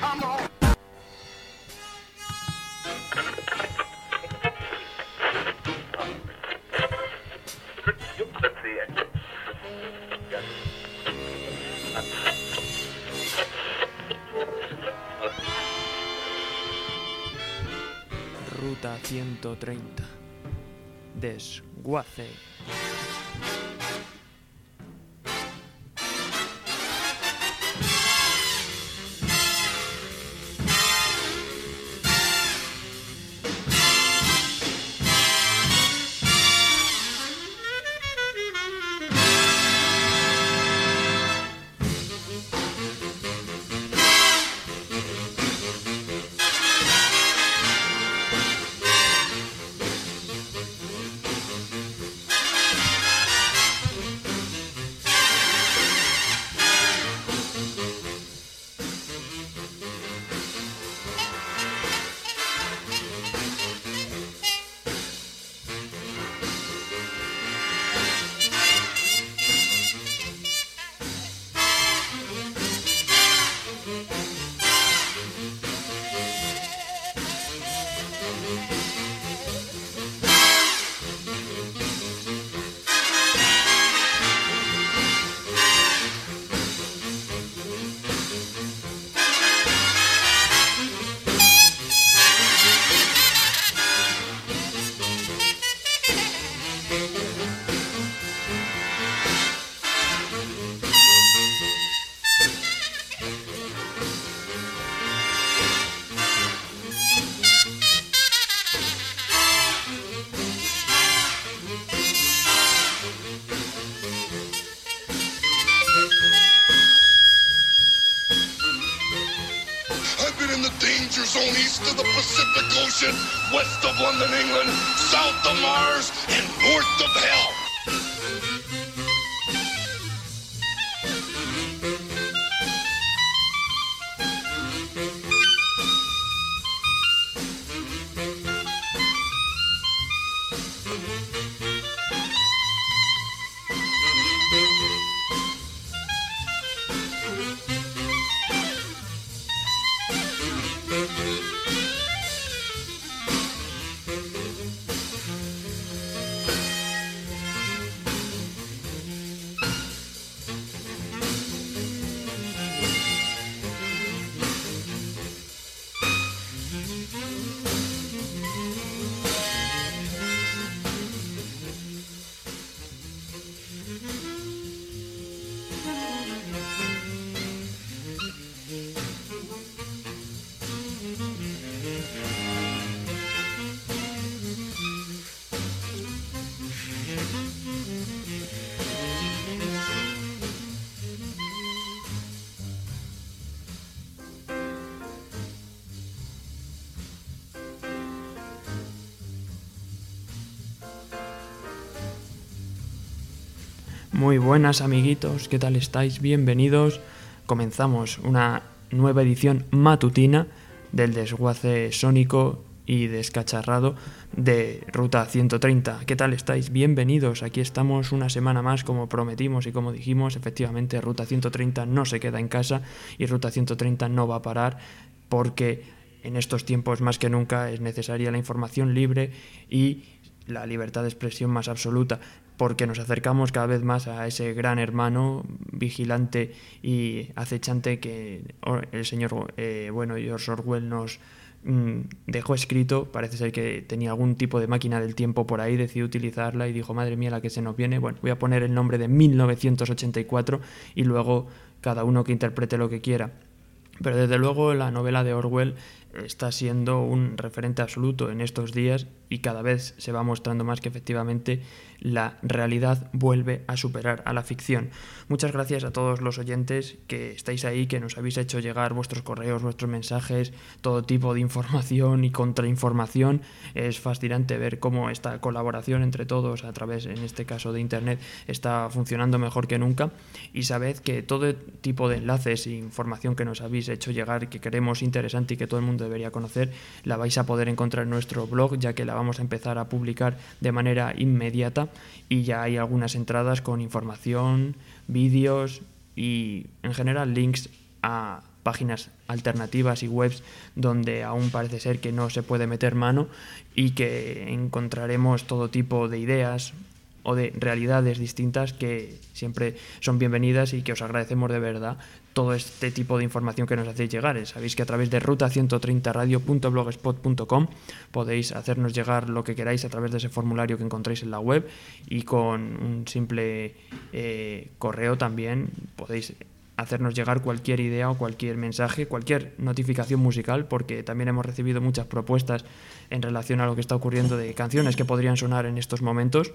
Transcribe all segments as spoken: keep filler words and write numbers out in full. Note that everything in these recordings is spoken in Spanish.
Ruta ciento treinta. Desguace. Zone east of the Pacific Ocean, west of London, England, south of Mars, and north of hell. Muy buenas, amiguitos, ¿qué tal estáis? Bienvenidos. Comenzamos una nueva edición matutina del desguace sónico y descacharrado de Ruta ciento treinta. ¿Qué tal estáis? Bienvenidos. Aquí estamos una semana más, como prometimos y como dijimos. Efectivamente, Ruta ciento treinta no se queda en casa y Ruta ciento treinta no va a parar, porque en estos tiempos más que nunca es necesaria la información libre y la libertad de expresión más absoluta, porque nos acercamos cada vez más a ese gran hermano vigilante y acechante que el señor eh, bueno George Orwell nos mmm, dejó escrito. Parece ser que tenía algún tipo de máquina del tiempo por ahí, decidió utilizarla y dijo: madre mía, la que se nos viene. Bueno, voy a poner el nombre de mil novecientos ochenta y cuatro y luego cada uno que interprete lo que quiera. Pero desde luego la novela de Orwell está siendo un referente absoluto en estos días y cada vez se va mostrando más que efectivamente la realidad vuelve a superar a la ficción. Muchas gracias a todos los oyentes que estáis ahí, que nos habéis hecho llegar vuestros correos, vuestros mensajes, todo tipo de información y contrainformación. Es fascinante ver cómo esta colaboración entre todos a través, en este caso, de internet está funcionando mejor que nunca, y sabed que todo tipo de enlaces e información que nos habéis hecho llegar, que creemos interesante y que todo el mundo debería conocer, la vais a poder encontrar en nuestro blog, ya que la vamos a empezar a publicar de manera inmediata, y ya hay algunas entradas con información, vídeos y en general links a páginas alternativas y webs donde aún parece ser que no se puede meter mano y que encontraremos todo tipo de ideas o de realidades distintas que siempre son bienvenidas y que os agradecemos de verdad todo este tipo de información que nos hacéis llegar. Sabéis que a través de ruta ciento treinta radio punto blogspot punto com podéis hacernos llegar lo que queráis a través de ese formulario que encontráis en la web, y con un simple eh, correo también podéis hacernos llegar cualquier idea o cualquier mensaje, cualquier notificación musical, porque también hemos recibido muchas propuestas en relación a lo que está ocurriendo de canciones que podrían sonar en estos momentos.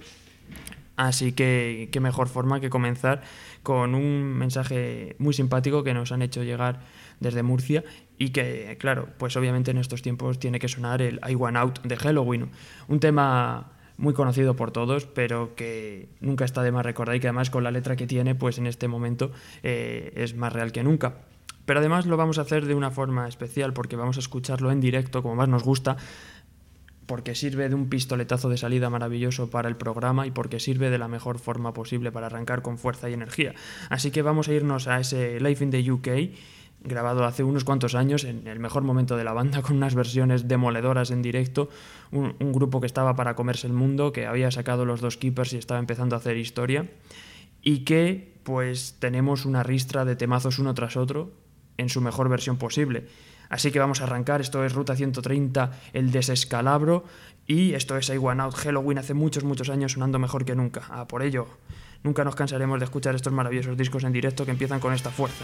Así que qué mejor forma que comenzar con un mensaje muy simpático que nos han hecho llegar desde Murcia y que, claro, pues obviamente en estos tiempos tiene que sonar el I Want Out de Helloween, un tema muy conocido por todos, pero que nunca está de más recordar, y que además con la letra que tiene, pues en este momento eh, es más real que nunca. Pero además lo vamos a hacer de una forma especial, porque vamos a escucharlo en directo como más nos gusta, porque sirve de un pistoletazo de salida maravilloso para el programa y porque sirve de la mejor forma posible para arrancar con fuerza y energía. Así que vamos a irnos a ese Live in the U K, grabado hace unos cuantos años, en el mejor momento de la banda, con unas versiones demoledoras en directo, un, un grupo que estaba para comerse el mundo, que había sacado los dos Keepers y estaba empezando a hacer historia, y que pues tenemos una ristra de temazos uno tras otro en su mejor versión posible. Así que vamos a arrancar. Esto es Ruta ciento treinta, el desescalabro, y esto es I Want Out, Helloween, hace muchos, muchos años sonando mejor que nunca. Ah, por ello, nunca nos cansaremos de escuchar estos maravillosos discos en directo que empiezan con esta fuerza.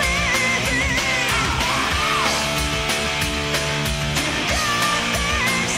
This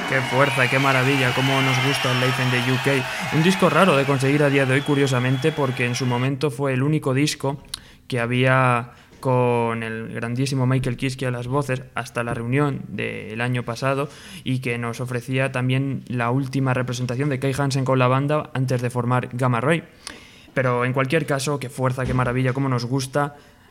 Qué fuerza, qué maravilla, cómo nos gusta el Live in the U K. Un disco raro de conseguir a día de hoy, curiosamente, porque en su momento fue el único disco que había con el grandísimo Michael Kiske a las voces hasta la reunión del año pasado, y que nos ofrecía también la última representación de Kai Hansen con la banda antes de formar Gamma Ray. Pero en cualquier caso, qué fuerza, qué maravilla, cómo nos gusta.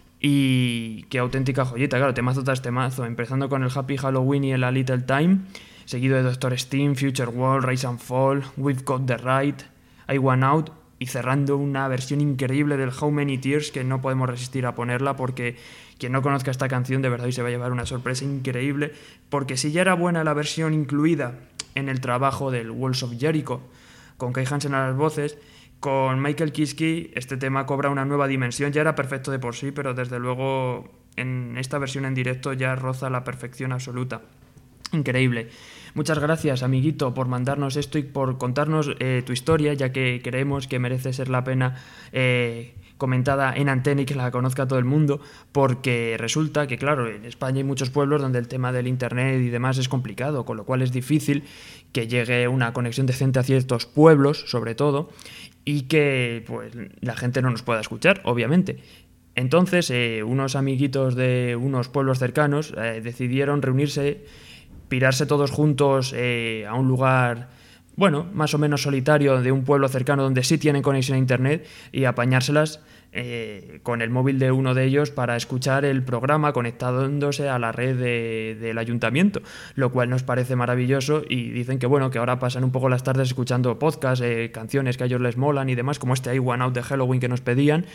Y qué auténtica joyita, claro, temazo tras temazo, empezando con el Happy Halloween y el A Little Time, seguido de Doctor Steam, Future World, Rise and Fall, We've Got the Right, I Want Out, y cerrando una versión increíble del How Many Tears que no podemos resistir a ponerla, porque quien no conozca esta canción de verdad hoy se va a llevar una sorpresa increíble, porque si ya era buena la versión incluida en el trabajo del Walls of Jericho, con Kai Hansen a las voces, con Michael Kiske este tema cobra una nueva dimensión. Ya era perfecto de por sí, pero desde luego en esta versión en directo ya roza la perfección absoluta. Increíble. Muchas gracias, amiguito, por mandarnos esto y por contarnos eh, tu historia, ya que creemos que merece ser la pena eh, comentada en antena y que la conozca todo el mundo, porque resulta que, claro, en España hay muchos pueblos donde el tema del internet y demás es complicado, con lo cual es difícil que llegue una conexión decente a ciertos pueblos, sobre todo, y que pues la gente no nos pueda escuchar, obviamente. Entonces, eh, unos amiguitos de unos pueblos cercanos eh, decidieron reunirse, pirarse todos juntos eh, a un lugar, bueno, más o menos solitario de un pueblo cercano donde sí tienen conexión a internet, y apañárselas eh, con el móvil de uno de ellos para escuchar el programa conectándose a la red de, del ayuntamiento, lo cual nos parece maravilloso, y dicen que bueno, que ahora pasan un poco las tardes escuchando podcasts, eh, canciones que a ellos les molan y demás, como este I Want Out de Halloween que nos pedían,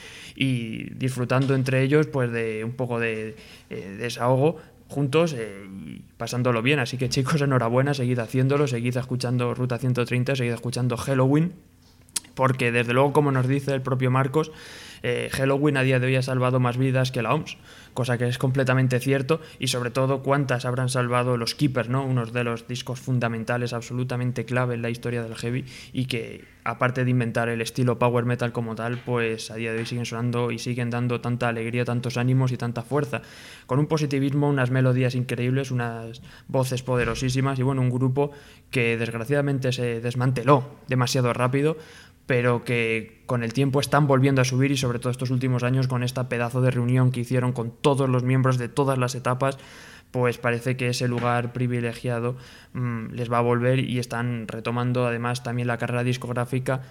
y disfrutando entre ellos pues de un poco de eh, desahogo juntos eh, y pasándolo bien. Así que chicos, enhorabuena, seguid haciéndolo, seguid escuchando Ruta ciento treinta, seguid escuchando Halloween, porque desde luego, como nos dice el propio Marcos, eh, Halloween a día de hoy ha salvado más vidas que la O M S, cosa que es completamente cierto, y sobre todo cuántas habrán salvado los Keepers, ¿no? Unos de los discos fundamentales, absolutamente clave en la historia del heavy, y que aparte de inventar el estilo power metal como tal, pues a día de hoy siguen sonando y siguen dando tanta alegría, tantos ánimos y tanta fuerza, con un positivismo, unas melodías increíbles, unas voces poderosísimas, y bueno, un grupo que desgraciadamente se desmanteló demasiado rápido, pero que con el tiempo están volviendo a subir, y sobre todo estos últimos años con esta pedazo de reunión que hicieron con todos los miembros de todas las etapas, pues parece que ese lugar privilegiado mmm, les va a volver, y están retomando además también la carrera discográfica,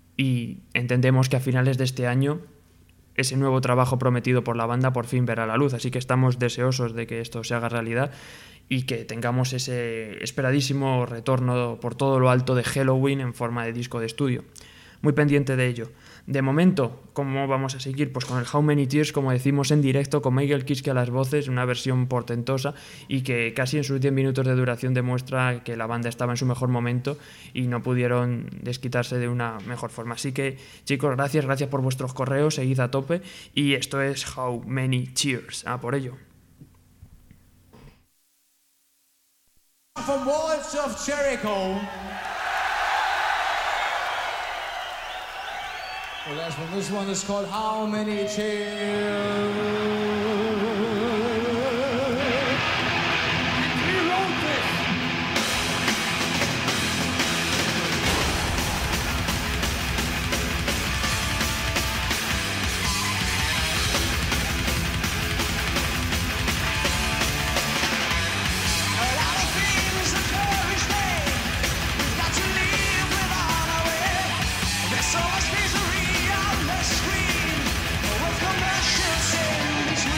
y entendemos que a finales de este año ese nuevo trabajo prometido por la banda por fin verá la luz, así que estamos deseosos de que esto se haga realidad y que tengamos ese esperadísimo retorno por todo lo alto de Halloween en forma de disco de estudio. Muy pendiente de ello. De momento, ¿cómo vamos a seguir? Pues con el How Many Tears, como decimos, en directo, con Michael Kiske a las voces, una versión portentosa, y que casi en sus diez minutos de duración demuestra que la banda estaba en su mejor momento y no pudieron desquitarse de una mejor forma. Así que, chicos, gracias, gracias por vuestros correos, seguid a tope, y esto es How Many Tears. Ah, por ello. From Walls of Jericho. Well, that's one. This one is called How Many Tears? So much misery on the screen, with commercials in between.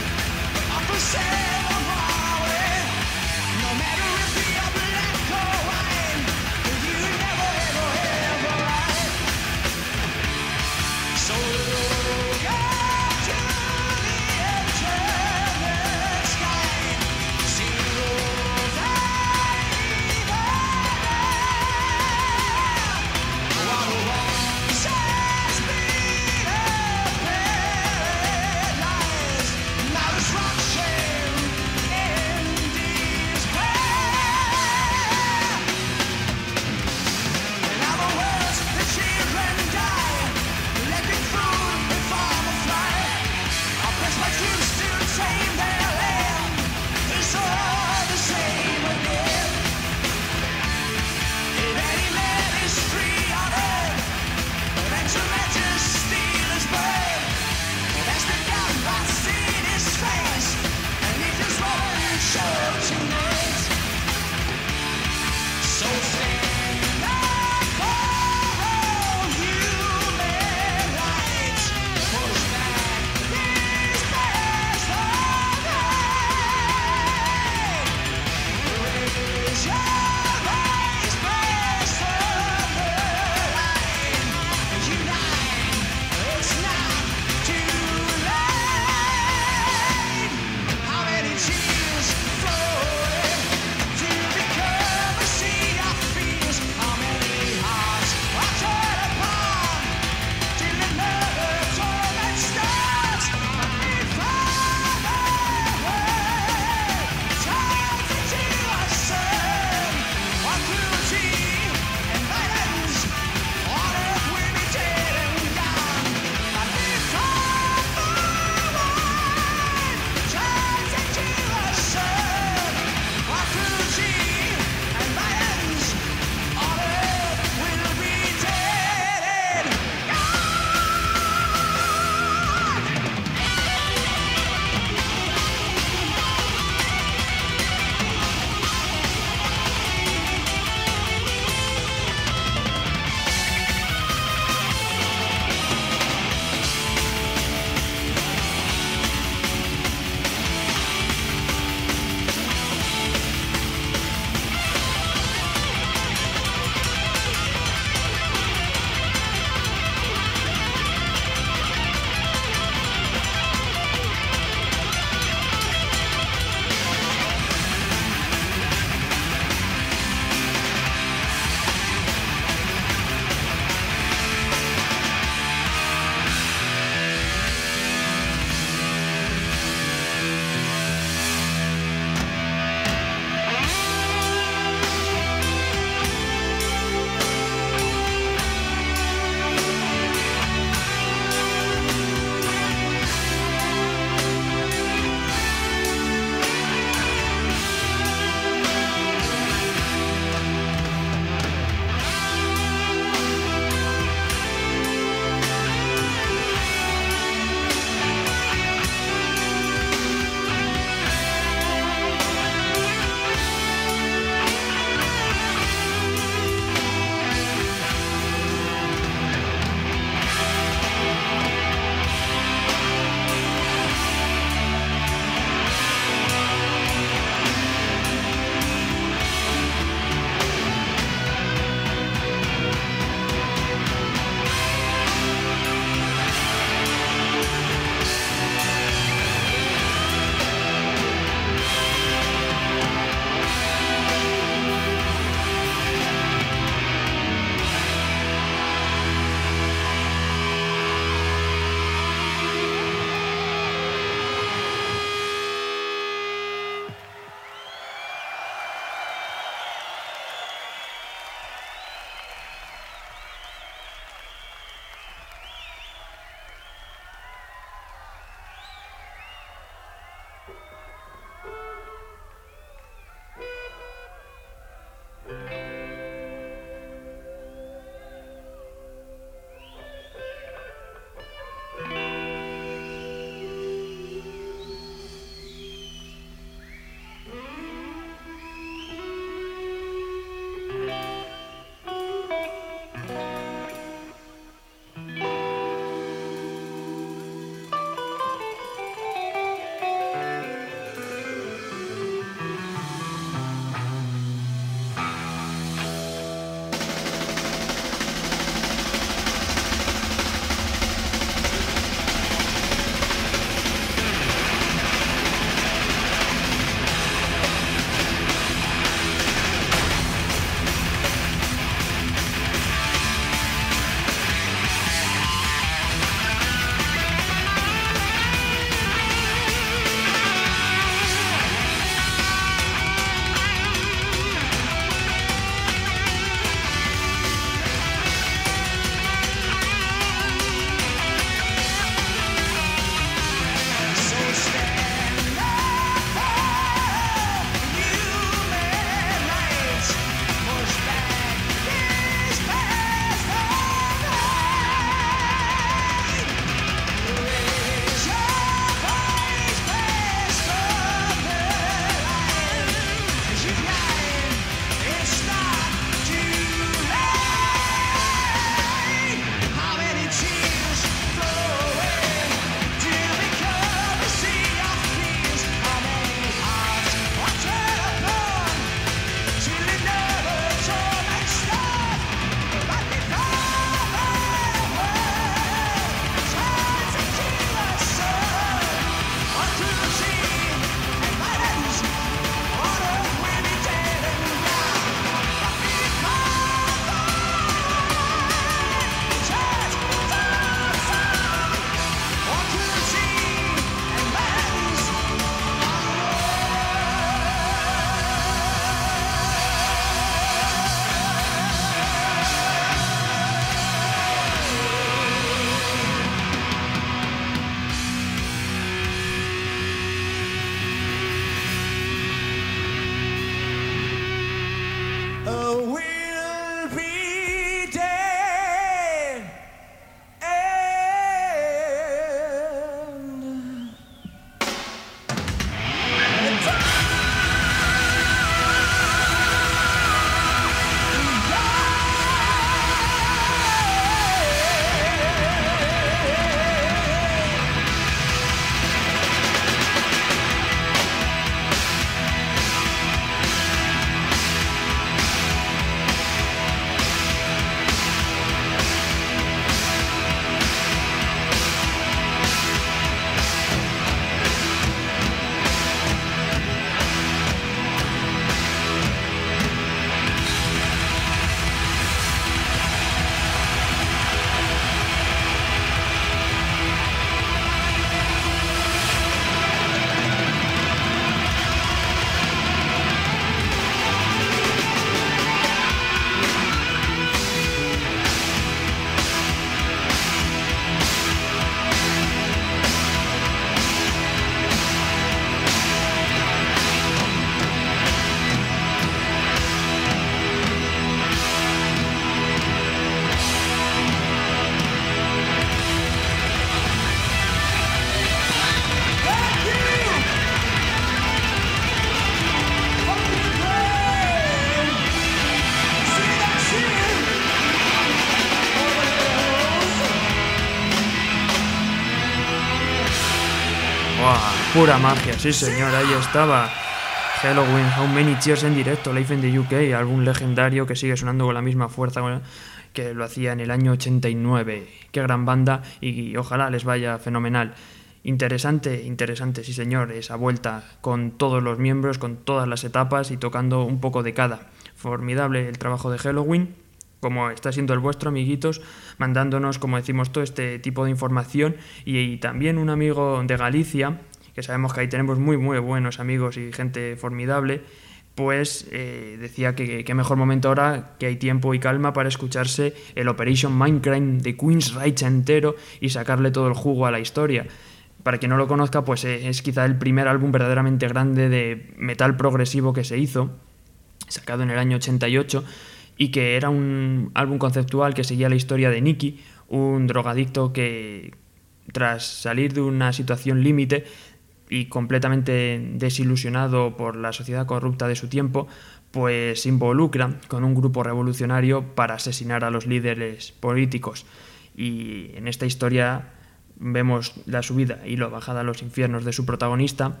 Pura magia, sí señor, ahí estaba. Halloween, How Many Cheers en directo, Live in the U K, álbum legendario que sigue sonando con la misma fuerza que lo hacía en el año ochenta y nueve. Qué gran banda y ojalá les vaya fenomenal. Interesante, interesante, sí señor, esa vuelta con todos los miembros, con todas las etapas y tocando un poco de cada. Formidable el trabajo de Halloween, como está siendo el vuestro, amiguitos, mandándonos, como decimos, todo este tipo de información y, y también un amigo de Galicia, que sabemos que ahí tenemos muy muy buenos amigos y gente formidable, pues eh, decía que qué mejor momento ahora que hay tiempo y calma para escucharse el Operation Mindcrime de Queensryche entero y sacarle todo el jugo a la historia. Para quien no lo conozca, pues eh, es quizá el primer álbum verdaderamente grande de metal progresivo que se hizo, sacado en el año ochenta y ocho, y que era un álbum conceptual que seguía la historia de Nicky, un drogadicto que tras salir de una situación límite y completamente desilusionado por la sociedad corrupta de su tiempo, pues se involucra con un grupo revolucionario para asesinar a los líderes políticos. Y en esta historia vemos la subida y la bajada a los infiernos de su protagonista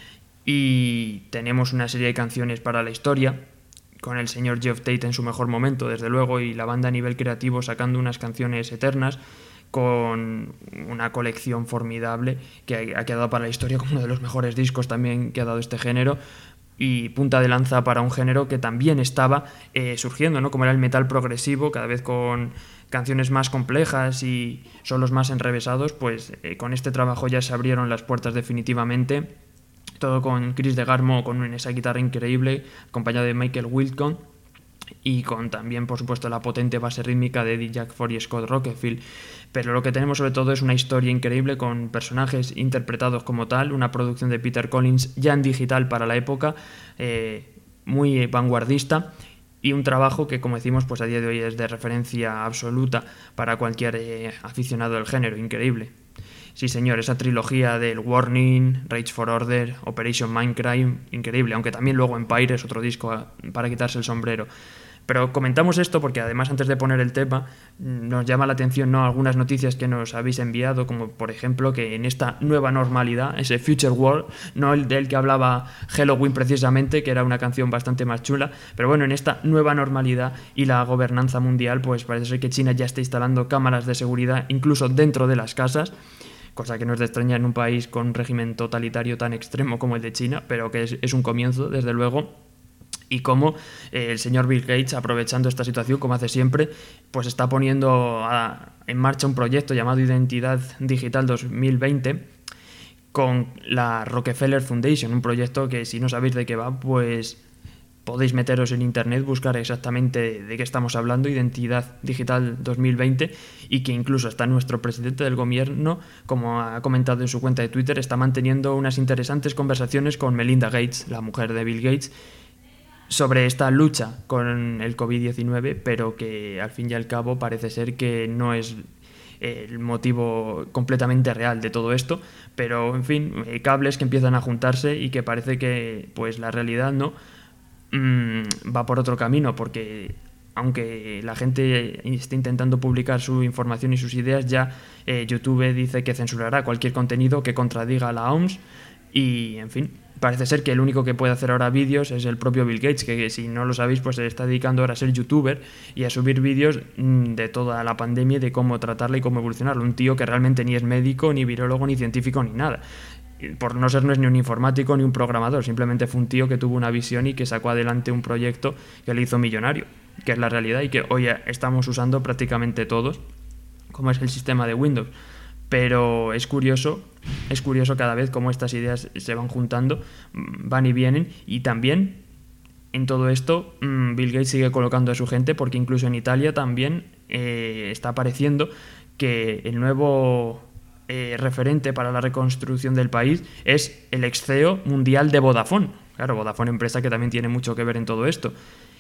y tenemos una serie de canciones para la historia, con el señor Geoff Tate en su mejor momento, desde luego, y la banda a nivel creativo sacando unas canciones eternas, con una colección formidable que ha quedado para la historia como uno de los mejores discos también que ha dado este género y punta de lanza para un género que también estaba eh, surgiendo, ¿no? Como era el metal progresivo, cada vez con canciones más complejas y solos más enrevesados, pues eh, con este trabajo ya se abrieron las puertas definitivamente, todo con Chris DeGarmo con esa guitarra increíble, acompañado de Michael Wilcon, y con también, por supuesto, la potente base rítmica de Eddie Jackford y Scott Rockefeller. Pero lo que tenemos sobre todo es una historia increíble con personajes interpretados como tal, una producción de Peter Collins ya en digital para la época, eh, muy vanguardista, y un trabajo que, como decimos, pues a día de hoy es de referencia absoluta para cualquier eh, aficionado del género, increíble. Sí señor, esa trilogía del Warning, Rage for Order, Operation Mindcrime, increíble, aunque también luego Empire es otro disco para quitarse el sombrero. Pero comentamos esto porque además antes de poner el tema nos llama la atención, ¿no?, algunas noticias que nos habéis enviado, como por ejemplo que en esta nueva normalidad, ese Future World, no el del que hablaba Halloween precisamente, que era una canción bastante más chula, pero bueno, en esta nueva normalidad y la gobernanza mundial, pues parece ser que China ya está instalando cámaras de seguridad incluso dentro de las casas, cosa que no es de extrañar en un país con un régimen totalitario tan extremo como el de China, pero que es, es un comienzo, desde luego. Y cómo eh, el señor Bill Gates, aprovechando esta situación, como hace siempre, pues está poniendo a, en marcha un proyecto llamado Identidad Digital dos mil veinte con la Rockefeller Foundation, un proyecto que, si no sabéis de qué va, pues podéis meteros en internet, buscar exactamente de qué estamos hablando, Identidad Digital dos mil veinte, y que incluso hasta nuestro presidente del gobierno, como ha comentado en su cuenta de Twitter, está manteniendo unas interesantes conversaciones con Melinda Gates, la mujer de Bill Gates, sobre esta lucha con el covid diecinueve, pero que al fin y al cabo parece ser que no es el motivo completamente real de todo esto, pero en fin, cables que empiezan a juntarse y que parece que pues la realidad no mmm, va por otro camino, porque aunque la gente esté intentando publicar su información y sus ideas, ya eh, YouTube dice que censurará cualquier contenido que contradiga a la O M S y, en fin, parece ser que el único que puede hacer ahora vídeos es el propio Bill Gates, que, que si no lo sabéis, pues se está dedicando ahora a ser youtuber y a subir vídeos mmm, de toda la pandemia y de cómo tratarla y cómo evolucionarla. Un tío que realmente ni es médico, ni virólogo, ni científico, ni nada. Por no ser, no es ni un informático ni un programador, simplemente fue un tío que tuvo una visión y que sacó adelante un proyecto que le hizo millonario, que es la realidad y que hoy estamos usando prácticamente todos, como es el sistema de Windows. Pero es curioso, es curioso cada vez cómo estas ideas se van juntando, van y vienen, y también en todo esto Bill Gates sigue colocando a su gente, porque incluso en Italia también eh, está apareciendo que el nuevo eh, referente para la reconstrucción del país es el ex C E O mundial de Vodafone. Claro, Vodafone, empresa que también tiene mucho que ver en todo esto.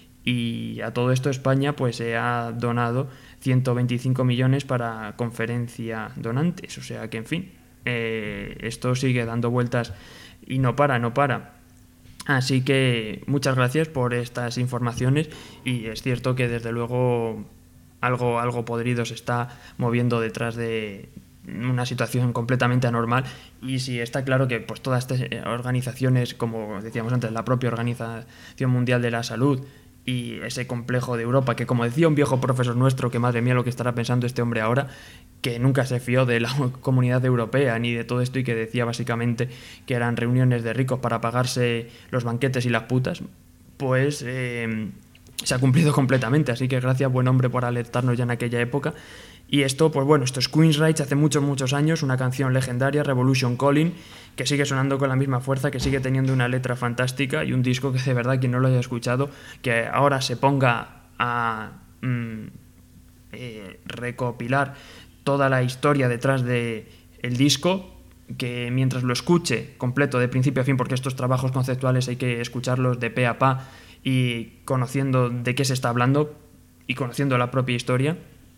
Y a todo esto España pues se ha donado ciento veinticinco millones para conferencia donantes, o sea que en fin, eh, esto sigue dando vueltas y no para, no para. Así que muchas gracias por estas informaciones y es cierto que desde luego algo, algo podrido se está moviendo detrás de, una situación completamente anormal. Y sí, está claro que pues todas estas organizaciones, como decíamos antes, la propia Organización Mundial de la Salud y ese complejo de Europa, que como decía un viejo profesor nuestro, que madre mía lo que estará pensando este hombre ahora, que nunca se fió de la Comunidad Europea ni de todo esto, y que decía básicamente que eran reuniones de ricos para pagarse los banquetes y las putas, pues eh, se ha cumplido completamente. Así que gracias, buen hombre, por alertarnos ya en aquella época. Y esto, pues bueno, esto es Queensryche hace muchos, muchos años, una canción legendaria, Revolution Calling, que sigue sonando con la misma fuerza, que sigue teniendo una letra fantástica y un disco que de verdad, quien no lo haya escuchado, que ahora se ponga a mm, eh, recopilar toda la historia detrás del disco, que mientras lo escuche completo de principio a fin, porque estos trabajos conceptuales hay que escucharlos de pe a pa y conociendo de qué se está hablando y conociendo la propia historia,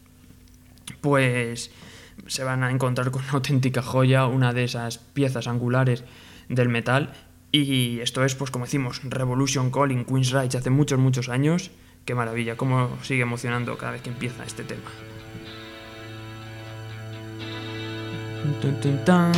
pues se van a encontrar con una auténtica joya, una de esas piezas angulares del metal. Y esto es, pues como decimos, Revolution Calling, Queensryche, hace muchos, muchos años. Qué maravilla, cómo sigue emocionando cada vez que empieza este tema. Tun, tun, tan.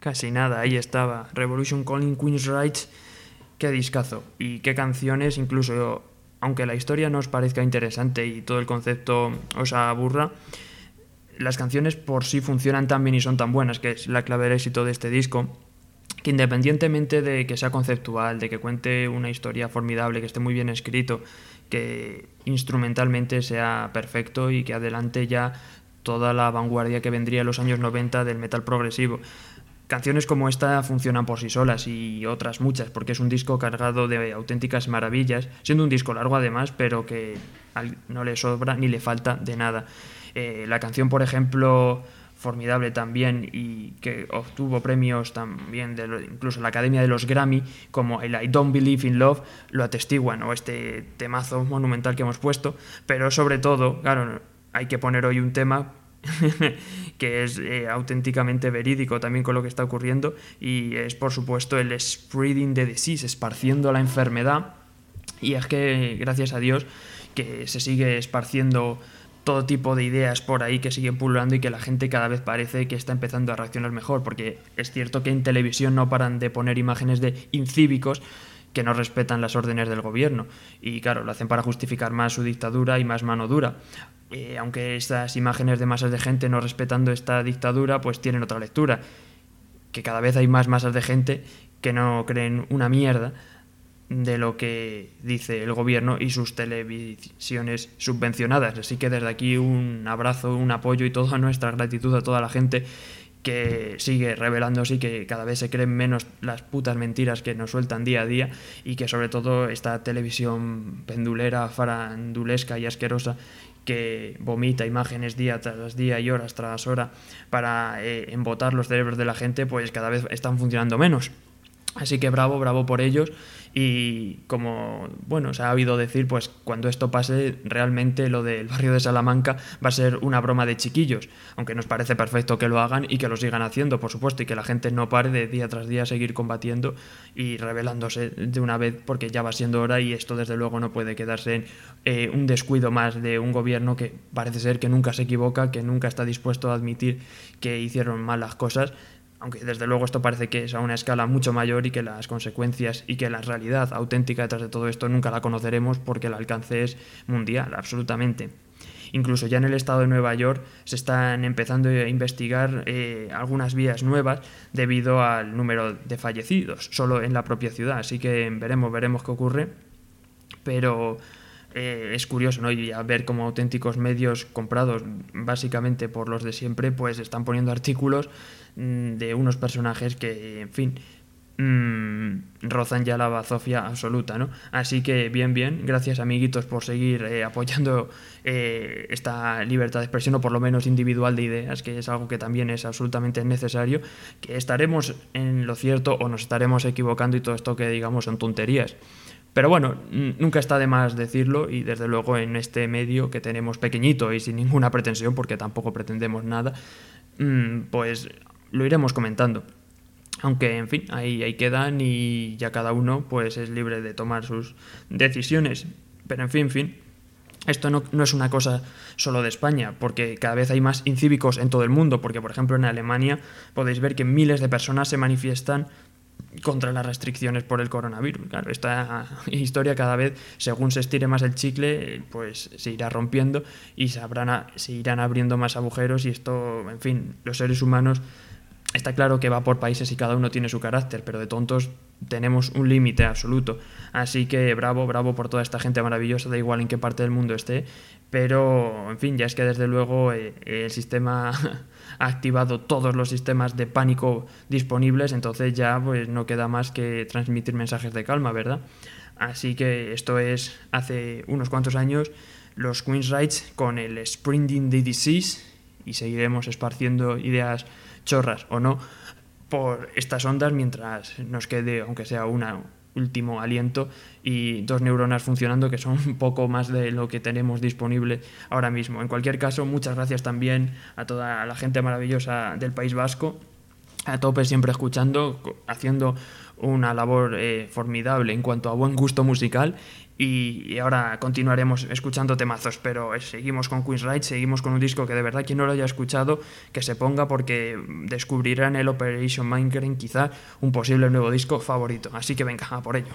Casi nada, ahí estaba. Revolution Calling, Queen's Rights, qué discazo. Y qué canciones, incluso, aunque la historia no os parezca interesante y todo el concepto os aburra, las canciones por sí funcionan tan bien y son tan buenas, que es la clave del éxito de este disco, que independientemente de que sea conceptual, de que cuente una historia formidable, que esté muy bien escrito, que instrumentalmente sea perfecto y que adelante ya toda la vanguardia que vendría en los años noventa del metal progresivo. Canciones como esta funcionan por sí solas y otras muchas, porque es un disco cargado de auténticas maravillas, siendo un disco largo además, pero que no le sobra ni le falta de nada. Eh, la canción, por ejemplo, formidable también y que obtuvo premios también, de lo, incluso la Academia de los Grammy, como el I Don't Believe in Love, lo atestiguan, o este temazo monumental que hemos puesto, pero sobre todo, claro, hay que poner hoy un tema que es eh, auténticamente verídico también con lo que está ocurriendo, y es por supuesto el Spreading the Disease, esparciendo la enfermedad. Y es que gracias a Dios que se sigue esparciendo todo tipo de ideas por ahí, que siguen pululando, y que la gente cada vez parece que está empezando a reaccionar mejor, porque es cierto que en televisión no paran de poner imágenes de incívicos que no respetan las órdenes del gobierno, y claro, lo hacen para justificar más su dictadura y más mano dura. Eh, aunque estas imágenes de masas de gente no respetando esta dictadura pues tienen otra lectura, que cada vez hay más masas de gente que no creen una mierda de lo que dice el gobierno y sus televisiones subvencionadas. Así que desde aquí un abrazo, un apoyo y toda nuestra gratitud a toda la gente que sigue rebelándose y que cada vez se creen menos las putas mentiras que nos sueltan día a día, y que sobre todo esta televisión pendulera, farandulesca y asquerosa que vomita imágenes día tras día y horas tras hora para eh, embotar los cerebros de la gente, pues cada vez están funcionando menos. Así que bravo, bravo por ellos. Y como, bueno, se ha oído decir, pues cuando esto pase, realmente lo del barrio de Salamanca va a ser una broma de chiquillos, aunque nos parece perfecto que lo hagan y que lo sigan haciendo, por supuesto, y que la gente no pare de día tras día seguir combatiendo y rebelándose de una vez, porque ya va siendo hora, y esto desde luego no puede quedarse en eh, un descuido más de un gobierno que parece ser que nunca se equivoca, que nunca está dispuesto a admitir que hicieron mal las cosas, aunque desde luego esto parece que es a una escala mucho mayor y que las consecuencias y que la realidad auténtica detrás de todo esto nunca la conoceremos, porque el alcance es mundial, absolutamente. Incluso ya en el estado de Nueva York se están empezando a investigar eh, algunas vías nuevas debido al número de fallecidos solo en la propia ciudad, así que veremos, veremos qué ocurre, pero Eh, es curioso, ¿no? Y a ver cómo auténticos medios comprados básicamente por los de siempre pues están poniendo artículos mmm, de unos personajes que, en fin, mmm, rozan ya la bazofia absoluta, ¿no? Así que bien, bien, gracias amiguitos por seguir eh, apoyando eh, esta libertad de expresión, o por lo menos individual de ideas, que es algo que también es absolutamente necesario, que estaremos en lo cierto o nos estaremos equivocando y todo esto que digamos son tonterías. Pero bueno, nunca está de más decirlo, y desde luego en este medio que tenemos pequeñito y sin ninguna pretensión, porque tampoco pretendemos nada, pues lo iremos comentando. Aunque, en fin, ahí, ahí quedan, y ya cada uno pues es libre de tomar sus decisiones. Pero en fin, en fin, esto no, no es una cosa solo de España, porque cada vez hay más incívicos en todo el mundo, porque por ejemplo en Alemania podéis ver que miles de personas se manifiestan contra las restricciones por el coronavirus. Claro, esta historia cada vez, según se estire más el chicle, pues se irá rompiendo y se, habrán, se irán abriendo más agujeros, y esto, en fin, los seres humanos, está claro que va por países y cada uno tiene su carácter, pero de tontos tenemos un límite absoluto. Así que bravo, bravo por toda esta gente maravillosa, da igual en qué parte del mundo esté, pero, en fin, ya es que desde luego eh, el sistema ha activado todos los sistemas de pánico disponibles, entonces ya pues no queda más que transmitir mensajes de calma, ¿verdad? Así que esto es hace unos cuantos años los Queen's Rights con el Spreading the Disease, y seguiremos esparciendo ideas chorras o no por estas ondas mientras nos quede, aunque sea un último aliento y dos neuronas funcionando, que son un poco más de lo que tenemos disponible ahora mismo. En cualquier caso, muchas gracias también a toda la gente maravillosa del País Vasco, a tope siempre escuchando, haciendo una labor eh, formidable en cuanto a buen gusto musical. Y ahora continuaremos escuchando temazos, pero seguimos con Queen's Ride, seguimos con un disco que de verdad quien no lo haya escuchado, que se ponga, porque descubrirá en el Operation Migraine quizá un posible nuevo disco favorito. Así que venga, a por ello.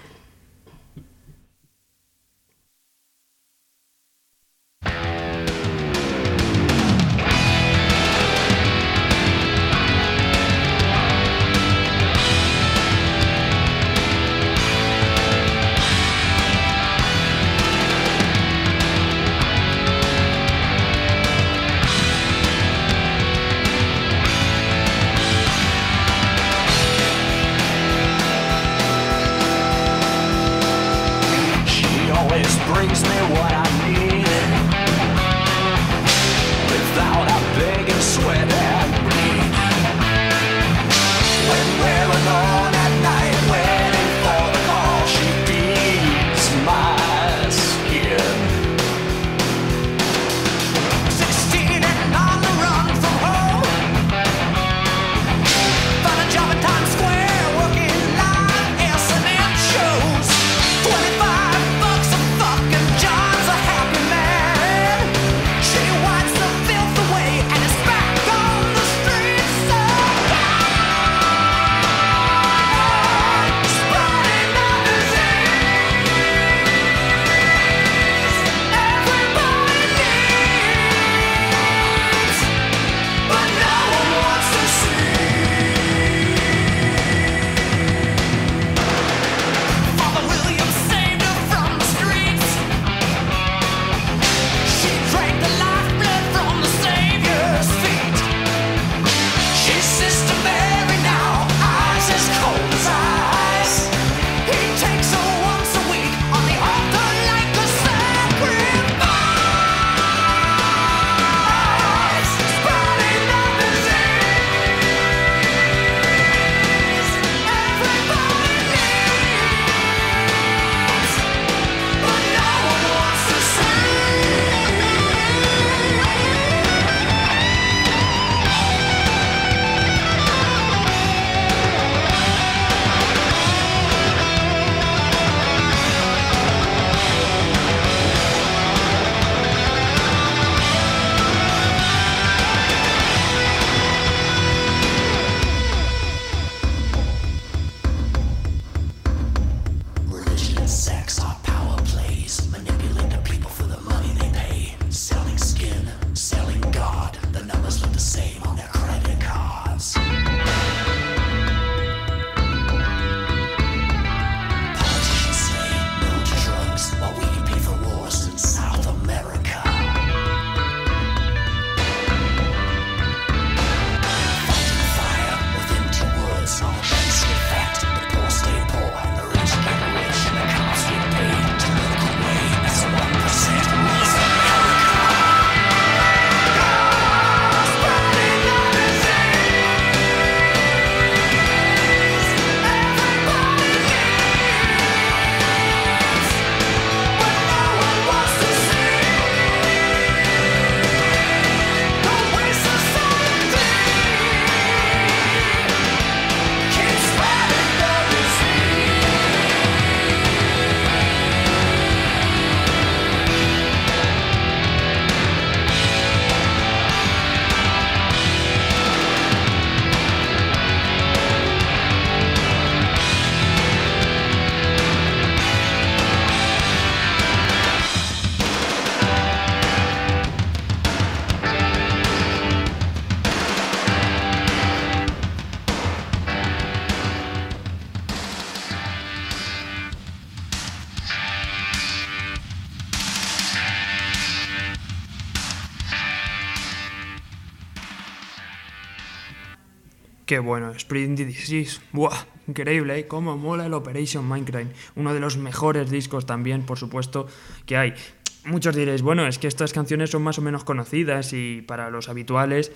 Qué bueno, Spreading the Disease. ¡Buah! Increíble, ¿eh? Cómo mola el Operation Migraine. Uno de los mejores discos también, por supuesto, que hay. Muchos diréis, bueno, es que estas canciones son más o menos conocidas y para los habituales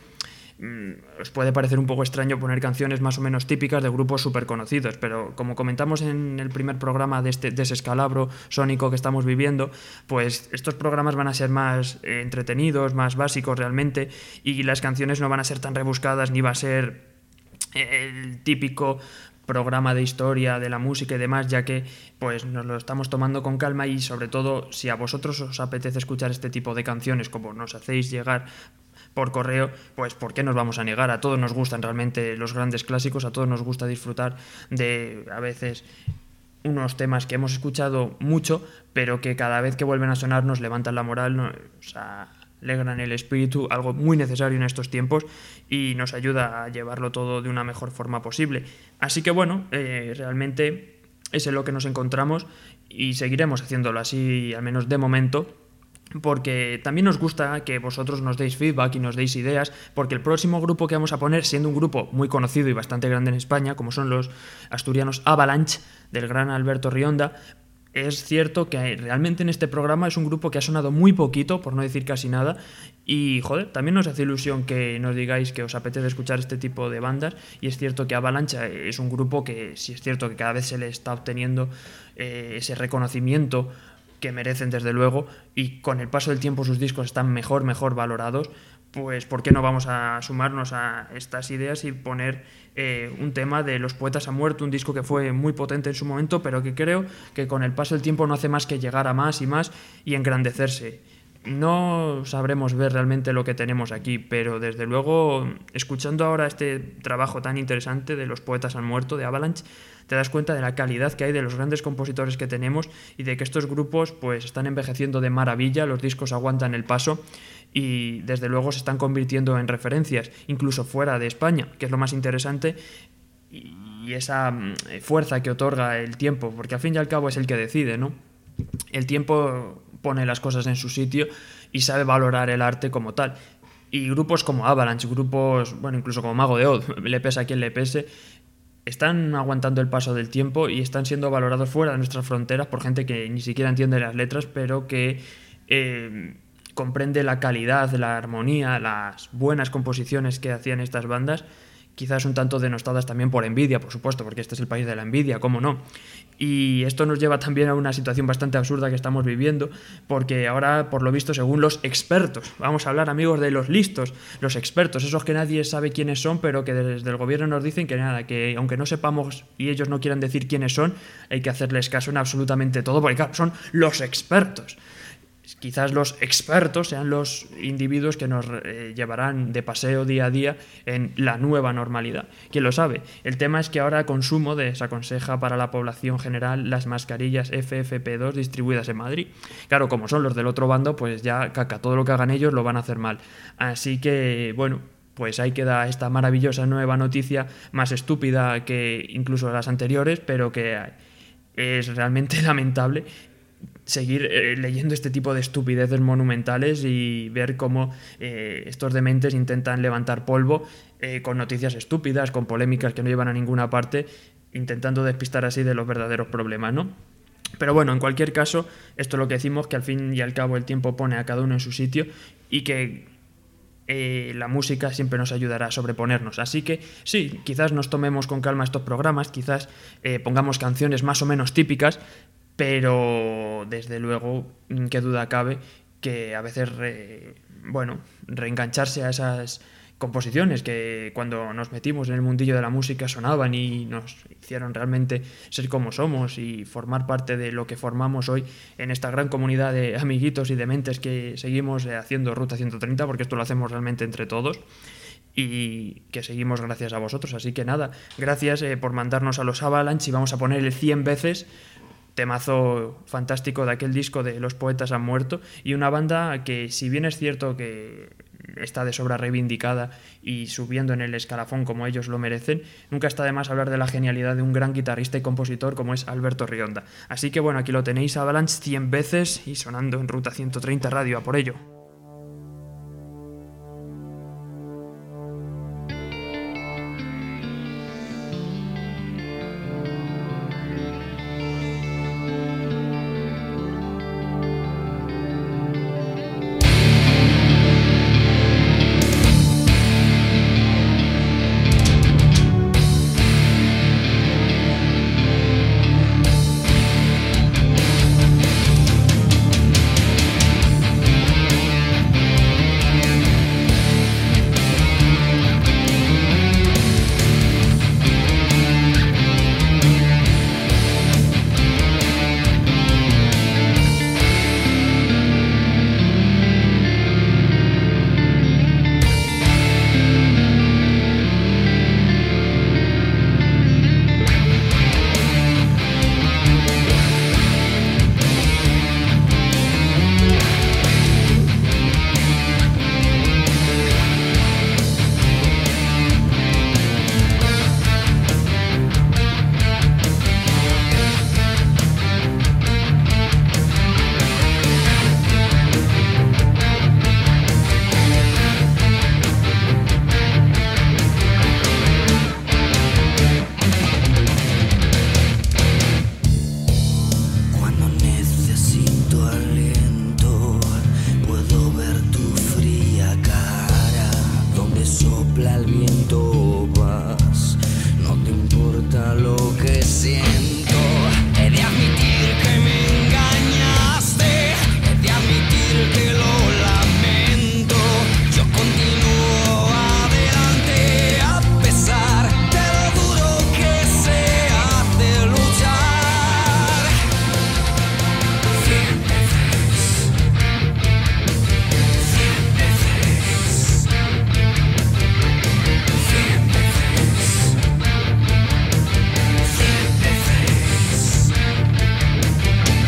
mmm, os puede parecer un poco extraño poner canciones más o menos típicas de grupos súper conocidos, pero como comentamos en el primer programa de este desescalabro sónico que estamos viviendo, pues estos programas van a ser más eh, entretenidos, más básicos realmente, y las canciones no van a ser tan rebuscadas ni va a ser el típico programa de historia de la música y demás, ya que pues nos lo estamos tomando con calma y sobre todo si a vosotros os apetece escuchar este tipo de canciones como nos hacéis llegar por correo, pues ¿por qué nos vamos a negar? A todos nos gustan realmente los grandes clásicos, a todos nos gusta disfrutar de a veces unos temas que hemos escuchado mucho, pero que cada vez que vuelven a sonar nos levantan la moral, nos alegran el espíritu, algo muy necesario en estos tiempos y nos ayuda a llevarlo todo de una mejor forma posible. Así que bueno, eh, realmente es en lo que nos encontramos y seguiremos haciéndolo así, al menos de momento, porque también nos gusta que vosotros nos deis feedback y nos deis ideas, porque el próximo grupo que vamos a poner, siendo un grupo muy conocido y bastante grande en España, como son los asturianos Avalanche, del gran Alberto Rionda, es cierto que realmente en este programa es un grupo que ha sonado muy poquito, por no decir casi nada, y joder, también nos hace ilusión que nos digáis que os apetece escuchar este tipo de bandas, y es cierto que Avalanche es un grupo que sí es cierto que cada vez se le está obteniendo eh, ese reconocimiento que merecen desde luego, y con el paso del tiempo sus discos están mejor, mejor valorados, pues ¿por qué no vamos a sumarnos a estas ideas y poner eh, un tema de Los Poetas Han Muerto, un disco que fue muy potente en su momento, pero que creo que con el paso del tiempo no hace más que llegar a más y más y engrandecerse? No sabremos ver realmente lo que tenemos aquí, pero desde luego, escuchando ahora este trabajo tan interesante de Los Poetas Han Muerto, de Avalanche, te das cuenta de la calidad que hay, de los grandes compositores que tenemos y de que estos grupos pues están envejeciendo de maravilla, los discos aguantan el paso y desde luego se están convirtiendo en referencias, incluso fuera de España, que es lo más interesante, y esa fuerza que otorga el tiempo, porque al fin y al cabo es el que decide, ¿no? El tiempo pone las cosas en su sitio y sabe valorar el arte como tal. Y grupos como Avalanche, grupos, bueno, incluso como Mago de Oz, le pese a quien le pese, están aguantando el paso del tiempo y están siendo valorados fuera de nuestras fronteras por gente que ni siquiera entiende las letras, pero que eh, comprende la calidad, la armonía, las buenas composiciones que hacían estas bandas, quizás un tanto denostadas también por envidia, por supuesto, porque este es el país de la envidia, ¿cómo no? Y esto nos lleva también a una situación bastante absurda que estamos viviendo, porque ahora, por lo visto, según los expertos, vamos a hablar, amigos, de los listos, los expertos, esos que nadie sabe quiénes son, pero que desde el gobierno nos dicen que nada, que aunque no sepamos y ellos no quieran decir quiénes son, hay que hacerles caso en absolutamente todo, porque claro, son los expertos. Quizás los expertos sean los individuos que nos eh, llevarán de paseo día a día en la nueva normalidad. ¿Quién lo sabe? El tema es que ahora Consumo desaconseja para la población general las mascarillas F F P dos distribuidas en Madrid. Claro, como son los del otro bando, pues ya caca, todo lo que hagan ellos lo van a hacer mal. Así que, bueno, pues ahí queda esta maravillosa nueva noticia, más estúpida que incluso las anteriores, pero que es realmente lamentable seguir eh, leyendo este tipo de estupideces monumentales y ver cómo eh, estos dementes intentan levantar polvo eh, con noticias estúpidas, con polémicas que no llevan a ninguna parte, intentando despistar así de los verdaderos problemas, ¿no? Pero bueno, en cualquier caso, esto es lo que decimos, que al fin y al cabo el tiempo pone a cada uno en su sitio y que eh, la música siempre nos ayudará a sobreponernos. Así que sí, quizás nos tomemos con calma estos programas, quizás eh, pongamos canciones más o menos típicas, pero desde luego, qué duda cabe que a veces, re, bueno, reengancharse a esas composiciones que cuando nos metimos en el mundillo de la música sonaban y nos hicieron realmente ser como somos y formar parte de lo que formamos hoy en esta gran comunidad de amiguitos y de mentes que seguimos haciendo Ruta ciento treinta, porque esto lo hacemos realmente entre todos y que seguimos gracias a vosotros. Así que nada, gracias eh, por mandarnos a los Avalanche y vamos a poner el cien veces, temazo fantástico de aquel disco de Los Poetas Han Muerto, y una banda que, si bien es cierto que está de sobra reivindicada y subiendo en el escalafón como ellos lo merecen, nunca está de más hablar de la genialidad de un gran guitarrista y compositor como es Alberto Rionda. Así que bueno, aquí lo tenéis, Avalanche, cien veces y sonando en Ruta ciento treinta Radio, a por ello. We'll be right back. sopla el viento vas, no te importa lo que siento. He de admitir que me engañaste, he de admitir que lo lamento. Yo continúo adelante a pesar de lo duro que se hace luchar. Cien veces, cien veces, cien veces, cien veces.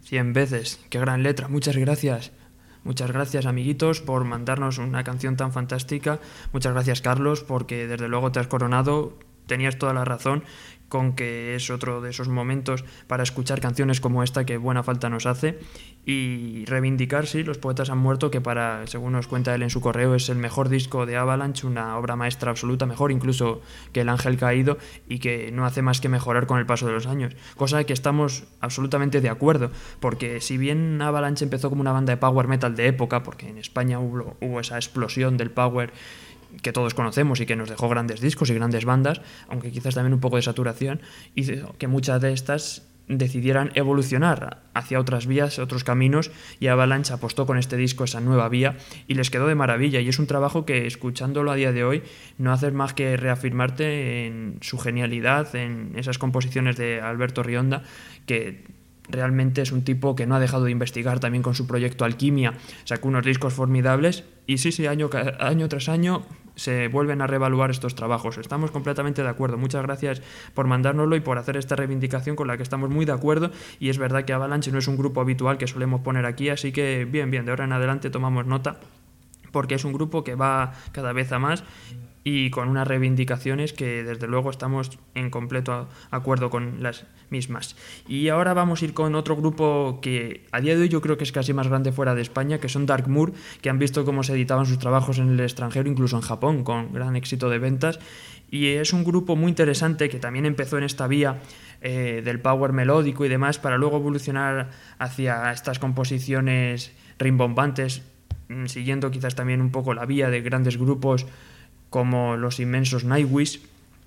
cien veces. Qué gran letra, muchas gracias. Muchas gracias, amiguitos, por mandarnos una canción tan fantástica. Muchas gracias, Carlos, porque desde luego te has coronado. Tenías toda la razón con que es otro de esos momentos para escuchar canciones como esta que buena falta nos hace y reivindicar, sí, Los poetas han muerto, que para, según nos cuenta él en su correo, es el mejor disco de Avalanche, una obra maestra absoluta, mejor incluso que El ángel caído, y que no hace más que mejorar con el paso de los años, cosa que estamos absolutamente de acuerdo, porque si bien Avalanche empezó como una banda de power metal de época, porque en España hubo, hubo esa explosión del power que todos conocemos y que nos dejó grandes discos y grandes bandas, aunque quizás también un poco de saturación, y que muchas de estas decidieran evolucionar hacia otras vías, otros caminos, y Avalanche apostó con este disco esa nueva vía y les quedó de maravilla, y es un trabajo que, escuchándolo a día de hoy, no haces más que reafirmarte en su genialidad, en esas composiciones de Alberto Rionda, que realmente es un tipo que no ha dejado de investigar. También con su proyecto Alquimia sacó unos discos formidables, y sí, sí, año, año tras año se vuelven a reevaluar estos trabajos. Estamos completamente de acuerdo. Muchas gracias por mandárnoslo y por hacer esta reivindicación con la que estamos muy de acuerdo, y es verdad que Avalanche no es un grupo habitual que solemos poner aquí, así que bien, bien, de ahora en adelante tomamos nota, porque es un grupo que va cada vez a más y con unas reivindicaciones que desde luego estamos en completo acuerdo con las mismas. Y ahora vamos a ir con otro grupo que a día de hoy yo creo que es casi más grande fuera de España, que son Dark Moor, que han visto cómo se editaban sus trabajos en el extranjero, incluso en Japón, con gran éxito de ventas. Y es un grupo muy interesante que también empezó en esta vía eh, del power melódico y demás, para luego evolucionar hacia estas composiciones rimbombantes, siguiendo quizás también un poco la vía de grandes grupos como los inmensos Nightwish.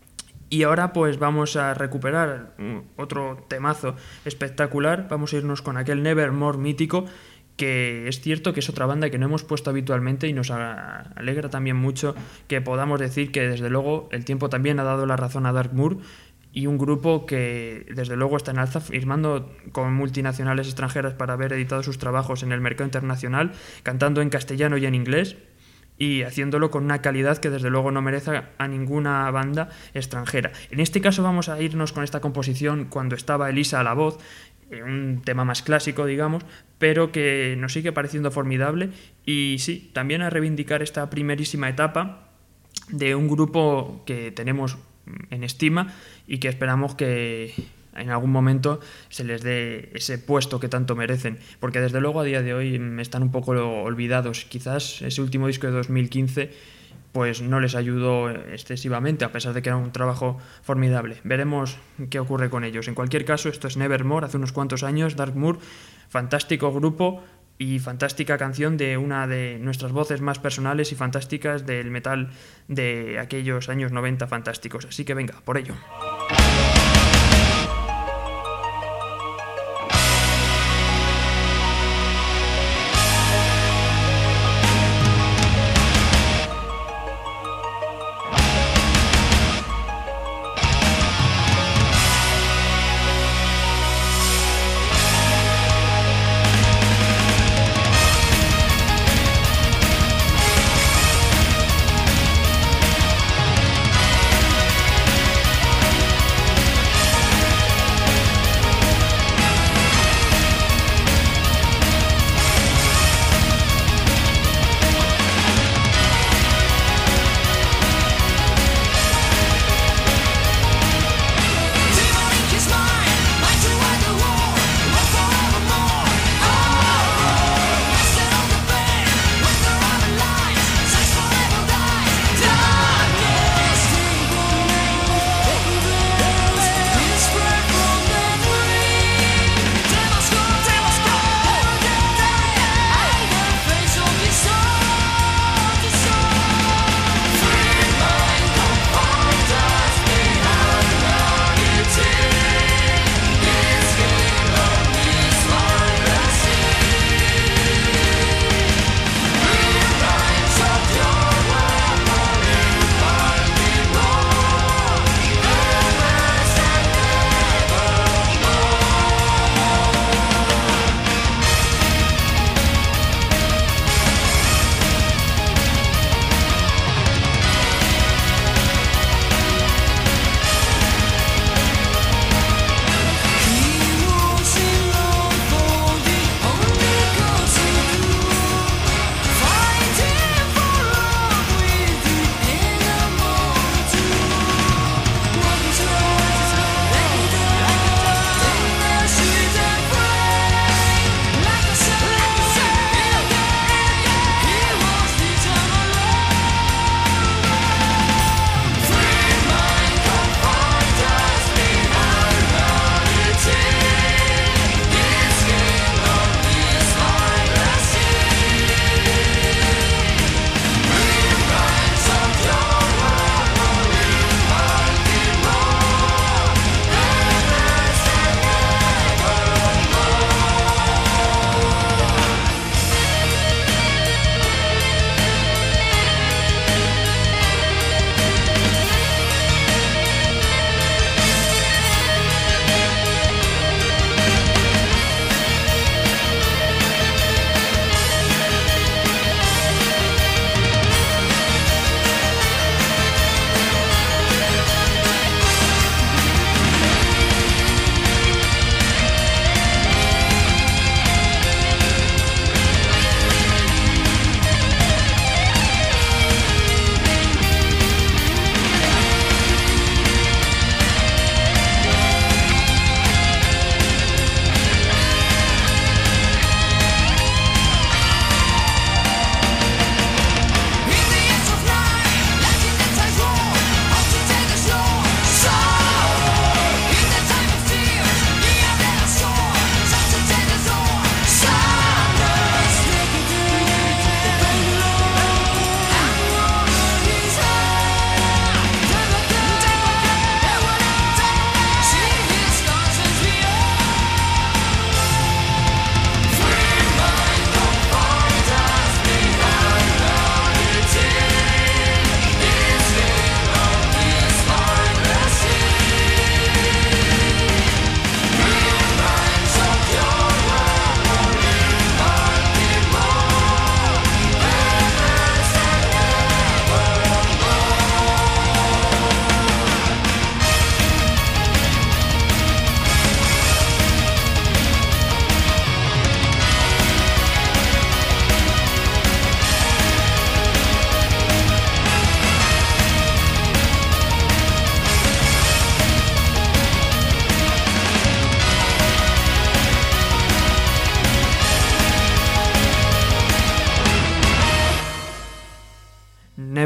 Y ahora pues vamos a recuperar otro temazo espectacular. Vamos a irnos con aquel Nevermore mítico, que es cierto que es otra banda que no hemos puesto habitualmente, y nos alegra también mucho que podamos decir que desde luego el tiempo también ha dado la razón a Dark Moor, y un grupo que desde luego está en alza, firmando con multinacionales extranjeras para haber editado sus trabajos en el mercado internacional, cantando en castellano y en inglés, y haciéndolo con una calidad que desde luego no merece a ninguna banda extranjera. En este caso vamos a irnos con esta composición cuando estaba Elisa a la voz, un tema más clásico, digamos, pero que nos sigue pareciendo formidable, y sí, también a reivindicar esta primerísima etapa de un grupo que tenemos en estima y que esperamos que en algún momento se les dé ese puesto que tanto merecen, porque desde luego a día de hoy están un poco olvidados. Quizás ese último disco de dos mil quince pues no les ayudó excesivamente, a pesar de que era un trabajo formidable. Veremos qué ocurre con ellos. En cualquier caso, esto es Nevermore, hace unos cuantos años, Dark Moor, fantástico grupo y fantástica canción de una de nuestras voces más personales y fantásticas del metal de aquellos años noventa fantásticos. Así que venga, por ello. We'll be right back.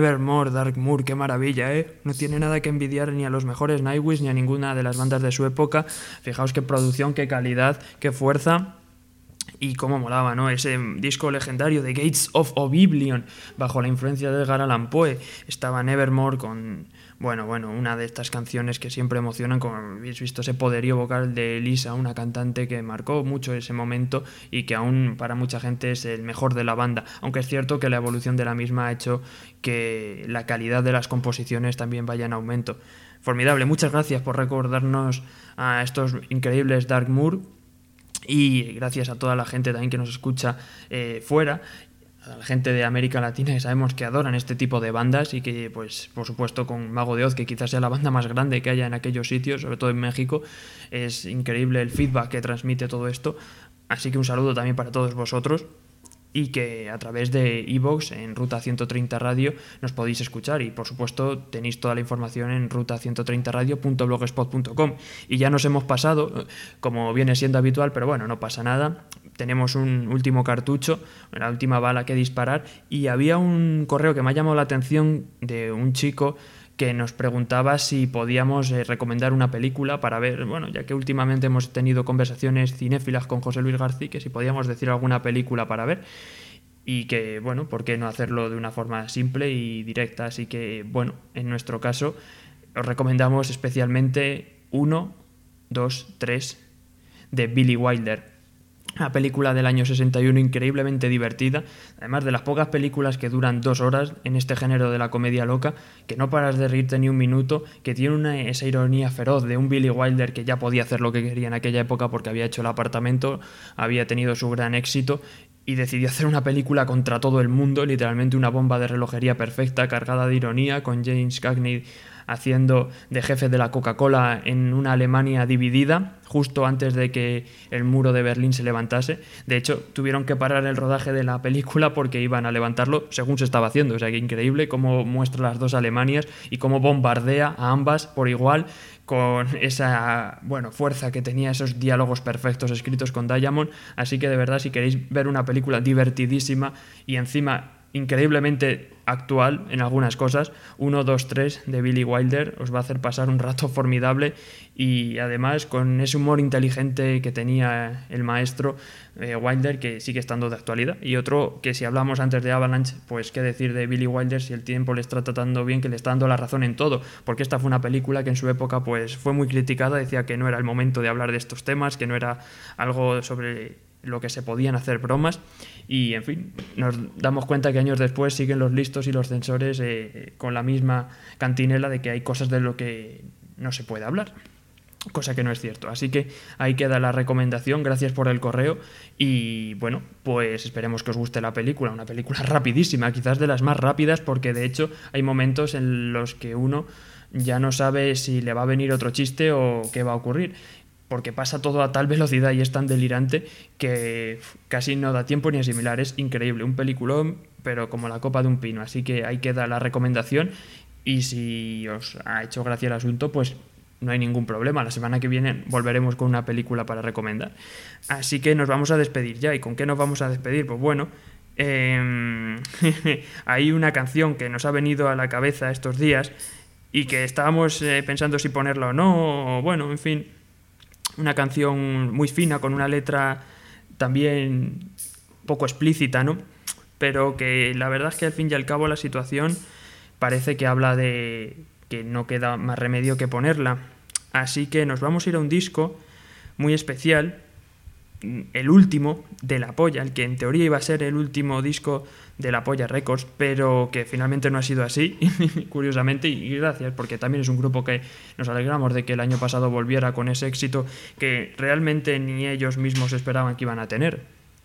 Nevermore, Dark Moor, qué maravilla, ¿eh? No tiene nada que envidiar ni a los mejores Nightwish ni a ninguna de las bandas de su época. Fijaos qué producción, qué calidad, qué fuerza. Y cómo molaba, ¿no? Ese disco legendario de Gates of Oblivion, bajo la influencia de Edgar Allan Poe. Estaba Nevermore con, bueno, bueno, una de estas canciones que siempre emocionan, como habéis visto, ese poderío vocal de Lisa, una cantante que marcó mucho ese momento y que aún para mucha gente es el mejor de la banda. Aunque es cierto que la evolución de la misma ha hecho que la calidad de las composiciones también vaya en aumento. Formidable, muchas gracias por recordarnos a estos increíbles Dark Moor. Y gracias a toda la gente también que nos escucha eh, fuera, a la gente de América Latina, que sabemos que adoran este tipo de bandas y que, pues, por supuesto, con Mago de Oz, que quizás sea la banda más grande que haya en aquellos sitios, sobre todo en México, es increíble el feedback que transmite todo esto. Así que un saludo también para todos vosotros. Y que a través de iVoox en Ruta ciento treinta Radio nos podéis escuchar y por supuesto tenéis toda la información en ruta ciento treinta radio punto blogspot punto com. Y ya nos hemos pasado, como viene siendo habitual, pero bueno, no pasa nada, tenemos un último cartucho, la última bala que disparar, y había un correo que me ha llamado la atención de un chico que nos preguntaba si podíamos eh, recomendar una película para ver, bueno, ya que últimamente hemos tenido conversaciones cinéfilas con José Luis García, que si podíamos decir alguna película para ver, y que, bueno, ¿por qué no hacerlo de una forma simple y directa? Así que, bueno, en nuestro caso, os recomendamos especialmente uno, dos, tres de Billy Wilder. Una película del año sesenta y uno increíblemente divertida, además de las pocas películas que duran dos horas en este género de la comedia loca, que no paras de reírte ni un minuto, que tiene una, esa ironía feroz de un Billy Wilder que ya podía hacer lo que quería en aquella época porque había hecho El Apartamento, había tenido su gran éxito y decidió hacer una película contra todo el mundo, literalmente una bomba de relojería perfecta, cargada de ironía, con James Cagney haciendo de jefe de la Coca-Cola en una Alemania dividida, justo antes de que el muro de Berlín se levantase. De hecho, tuvieron que parar el rodaje de la película porque iban a levantarlo según se estaba haciendo. O sea, que increíble cómo muestra las dos Alemanias y cómo bombardea a ambas por igual, con esa, bueno, fuerza que tenía, esos diálogos perfectos escritos con Diamond. Así que de verdad, si queréis ver una película divertidísima y encima increíblemente actual en algunas cosas, uno, dos, tres de Billy Wilder os va a hacer pasar un rato formidable y además con ese humor inteligente que tenía el maestro eh, Wilder, que sigue estando de actualidad. Y otro que, si hablamos antes de Avalanche, pues qué decir de Billy Wilder si el tiempo le está tratando bien, que le está dando la razón en todo, porque esta fue una película que en su época pues fue muy criticada, decía que no era el momento de hablar de estos temas, que no era algo sobre lo que se podían hacer bromas, y en fin, nos damos cuenta que años después siguen los listos y los censores eh, con la misma cantinela de que hay cosas de lo que no se puede hablar, cosa que no es cierto. Así que ahí queda la recomendación, gracias por el correo y bueno, pues esperemos que os guste la película, una película rapidísima, quizás de las más rápidas, porque de hecho hay momentos en los que uno ya no sabe si le va a venir otro chiste o qué va a ocurrir, porque pasa todo a tal velocidad y es tan delirante que casi no da tiempo ni a asimilar. Es increíble, un peliculón, pero como la copa de un pino. Así que ahí queda la recomendación y si os ha hecho gracia el asunto, pues no hay ningún problema. La semana que viene volveremos con una película para recomendar. Así que nos vamos a despedir ya. ¿Y con qué nos vamos a despedir? Pues bueno, eh, hay una canción que nos ha venido a la cabeza estos días y que estábamos eh, pensando si ponerla o no, o bueno, en fin, una canción muy fina, con una letra también poco explícita, ¿no? Pero que la verdad es que al fin y al cabo la situación parece que habla de que no queda más remedio que ponerla. Así que nos vamos a ir a un disco muy especial, el último de La Polla, el que en teoría iba a ser el último disco de La Polla Records, pero que finalmente no ha sido así, curiosamente, y gracias, porque también es un grupo que nos alegramos de que el año pasado volviera con ese éxito que realmente ni ellos mismos esperaban que iban a tener.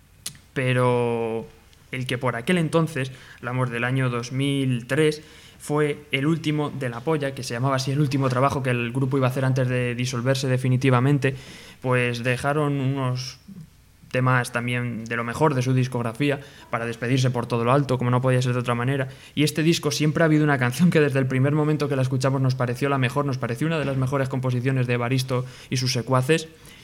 Pero el que por aquel entonces, hablamos del año dos mil tres, fue el último de La Polla, que se llamaba así, el último trabajo que el grupo iba a hacer antes de disolverse definitivamente, pues dejaron unos temas también de lo mejor de su discografía para despedirse por todo lo alto, como no podía ser de otra manera. Y este disco siempre ha habido una canción que desde el primer momento que la escuchamos nos pareció la mejor, nos pareció una de las mejores composiciones de Evaristo y sus secuaces,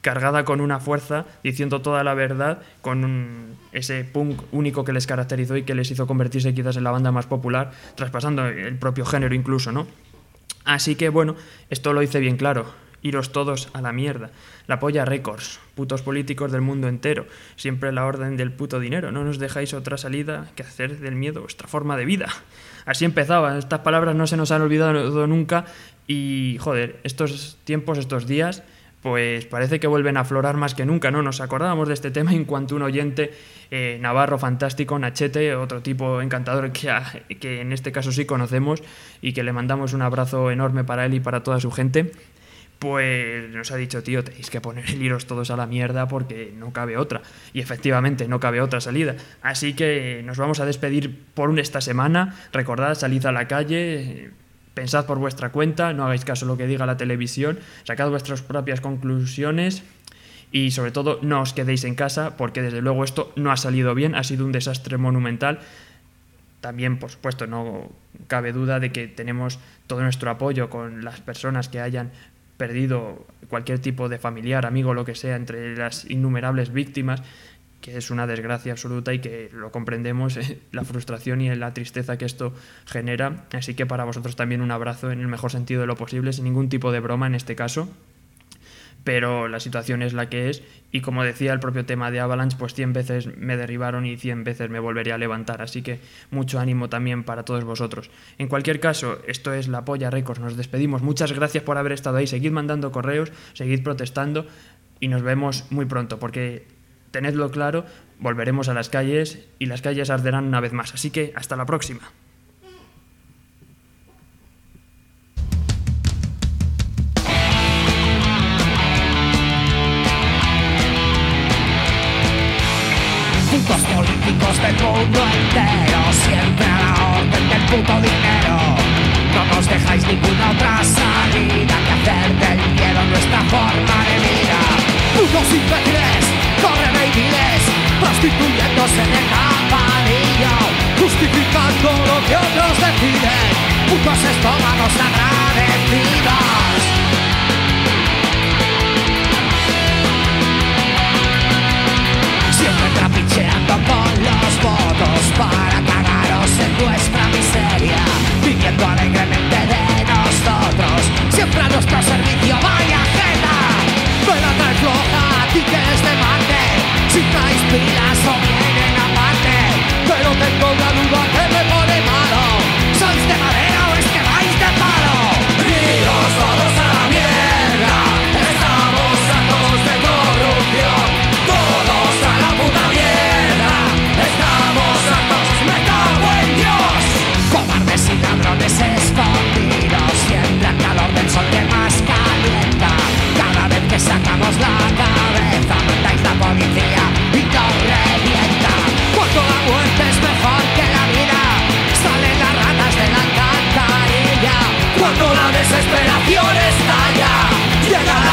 cargada con una fuerza, diciendo toda la verdad, con un, ese punk único que les caracterizó y que les hizo convertirse quizás en la banda más popular, traspasando el propio género incluso, ¿no? Así que bueno, esto lo hice bien claro. Iros todos a la mierda. La Polla Records, putos políticos del mundo entero, siempre la orden del puto dinero. No nos dejáis otra salida que hacer del miedo vuestra forma de vida. Así empezaba, estas palabras no se nos han olvidado nunca y, joder, estos tiempos, estos días, pues parece que vuelven a aflorar más que nunca, ¿no? Nos acordábamos de este tema en cuanto un oyente eh, navarro fantástico, Nachete, otro tipo encantador que, a, que en este caso sí conocemos y que le mandamos un abrazo enorme para él y para toda su gente, pues nos ha dicho, tío, tenéis que poner el iros todos a la mierda porque no cabe otra. Y efectivamente, no cabe otra salida. Así que nos vamos a despedir por esta semana. Recordad, salid a la calle, pensad por vuestra cuenta, no hagáis caso a lo que diga la televisión, sacad vuestras propias conclusiones y sobre todo no os quedéis en casa porque desde luego esto no ha salido bien, ha sido un desastre monumental. También, por supuesto, no cabe duda de que tenemos todo nuestro apoyo con las personas que hayan perdido cualquier tipo de familiar, amigo, lo que sea, entre las innumerables víctimas, que es una desgracia absoluta y que lo comprendemos, eh, la frustración y la tristeza que esto genera. Así que para vosotros también un abrazo en el mejor sentido de lo posible, sin ningún tipo de broma en este caso. Pero la situación es la que es y como decía el propio tema de Avalanche, pues cien veces me derribaron y cien veces me volveré a levantar, así que mucho ánimo también para todos vosotros. En cualquier caso, esto es La Polla Records, nos despedimos, muchas gracias por haber estado ahí, seguid mandando correos, seguid protestando y nos vemos muy pronto, porque tenedlo claro, volveremos a las calles y las calles arderán una vez más, así que hasta la próxima. Putos políticos del mundo entero, siempre a la orden del puto dinero. No nos dejáis ninguna otra salida que hacer del miedo nuestra forma de vida. Putos imbéciles, correveidines, prostituyéndose en el campanillo, justificando lo que otros deciden. Putos estómagos agradecidos. Siempre trapicheando con los votos para cagaros en vuestra miseria, viviendo alegremente de nosotros, siempre a nuestro servicio, vaya jeta. Me la traes floja, a ti que eres de Marte, si traes pilas o vienen aparte, pero tengo una duda que me pone malo, ¿sois de madera o es que vais de palo? Iros todos a la mierda, estamos hartos de corrupción. Todos a la puta mierda, estamos hartos, me cago en Dios. Cobardes y ladrones escondidos, siempre al calor del sol que más calienta. Cada vez que sacamos la cabeza, mandáis la policía y nos revienta. Cuando la muerte es mejor que la vida, salen las ratas de la alcantarilla. Cuando la desesperación estalla, llega la